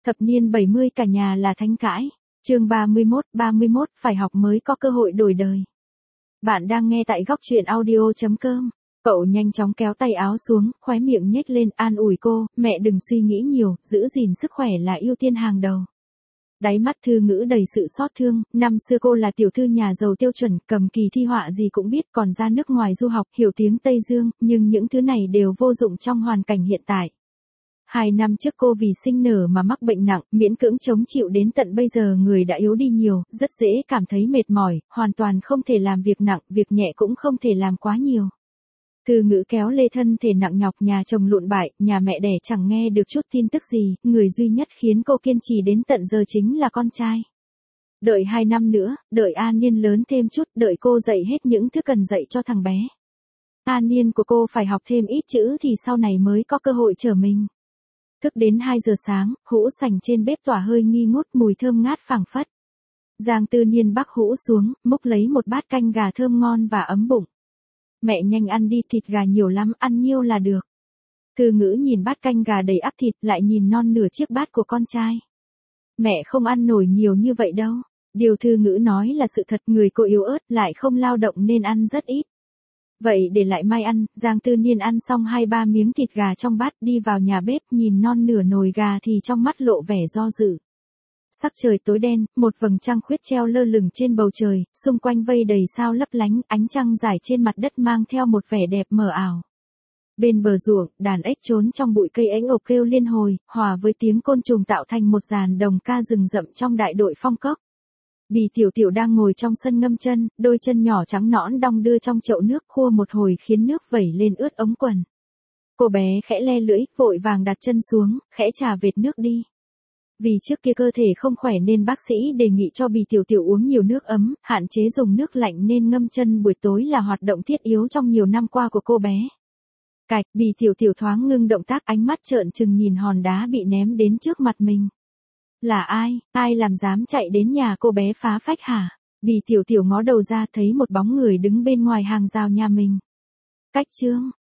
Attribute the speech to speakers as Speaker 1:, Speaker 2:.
Speaker 1: Thập niên 70 cả nhà là thánh cãi. Chương 31 phải học mới có cơ hội đổi đời. Bạn đang nghe tại góc truyện audio.com. Cậu nhanh chóng kéo tay áo xuống, khóe miệng nhếch lên an ủi cô, mẹ đừng suy nghĩ nhiều, giữ gìn sức khỏe là ưu tiên hàng đầu. Đáy mắt Thư Ngữ đầy sự xót thương, năm xưa cô là tiểu thư nhà giàu tiêu chuẩn, cầm kỳ thi họa gì cũng biết, còn ra nước ngoài du học, hiểu tiếng Tây Dương, nhưng những thứ này đều vô dụng trong hoàn cảnh hiện tại. 2 năm trước cô vì sinh nở mà mắc bệnh nặng, miễn cưỡng chống chịu đến tận bây giờ người đã yếu đi nhiều, rất dễ cảm thấy mệt mỏi, hoàn toàn không thể làm việc nặng, việc nhẹ cũng không thể làm quá nhiều. Thư Ngữ kéo lê thân thể nặng nhọc, nhà chồng lụn bại, nhà mẹ đẻ chẳng nghe được chút tin tức gì, người duy nhất khiến cô kiên trì đến tận giờ chính là con trai. Đợi 2 năm nữa, đợi An Niên lớn thêm chút, đợi cô dạy hết những thứ cần dạy cho thằng bé. An Niên của cô phải học thêm ít chữ thì sau này mới có cơ hội trở mình. Thức đến 2 giờ sáng, hũ sành trên bếp tỏa hơi nghi ngút mùi thơm ngát phảng phất. Giang Tư Niên bắc hũ xuống, múc lấy một bát canh gà thơm ngon và ấm bụng. Mẹ nhanh ăn đi, thịt gà nhiều lắm, ăn nhiêu là được. Thư Ngữ nhìn bát canh gà đầy ắp thịt, lại nhìn non nửa chiếc bát của con trai. Mẹ không ăn nổi nhiều như vậy đâu. Điều Thư Ngữ nói là sự thật, người cô yếu ớt, lại không lao động nên ăn rất ít. Vậy để lại mai ăn. Giang Tư Niên ăn xong 2-3 miếng thịt gà trong bát, đi vào nhà bếp, nhìn non nửa nồi gà thì trong mắt lộ vẻ do dự. Sắc trời tối đen, một vầng trăng khuyết treo lơ lửng trên bầu trời, xung quanh vây đầy sao lấp lánh, ánh trăng rải trên mặt đất mang theo một vẻ đẹp mờ ảo. Bên bờ ruộng, đàn ếch trốn trong bụi cây ếch ộc kêu liên hồi, hòa với tiếng côn trùng tạo thành một dàn đồng ca rừng rậm trong đại đội phong cốc. Bì Tiểu Tiểu đang ngồi trong sân ngâm chân, đôi chân nhỏ trắng nõn đong đưa trong chậu nước, khua một hồi khiến nước vẩy lên ướt ống quần. Cô bé khẽ le lưỡi, vội vàng đặt chân xuống, khẽ chà vệt nước đi. Vì trước kia cơ thể không khỏe nên bác sĩ đề nghị cho Bì Tiểu Tiểu uống nhiều nước ấm, hạn chế dùng nước lạnh nên ngâm chân buổi tối là hoạt động thiết yếu trong nhiều năm qua của cô bé. Cạch, Bì Tiểu Tiểu thoáng ngưng động tác, ánh mắt trợn trừng nhìn hòn đá bị ném đến trước mặt mình. Là ai làm dám chạy đến nhà cô bé phá phách hả? Bì Tiểu Tiểu ngó đầu ra thấy một bóng người đứng bên ngoài hàng rào nhà mình. Cách Trương,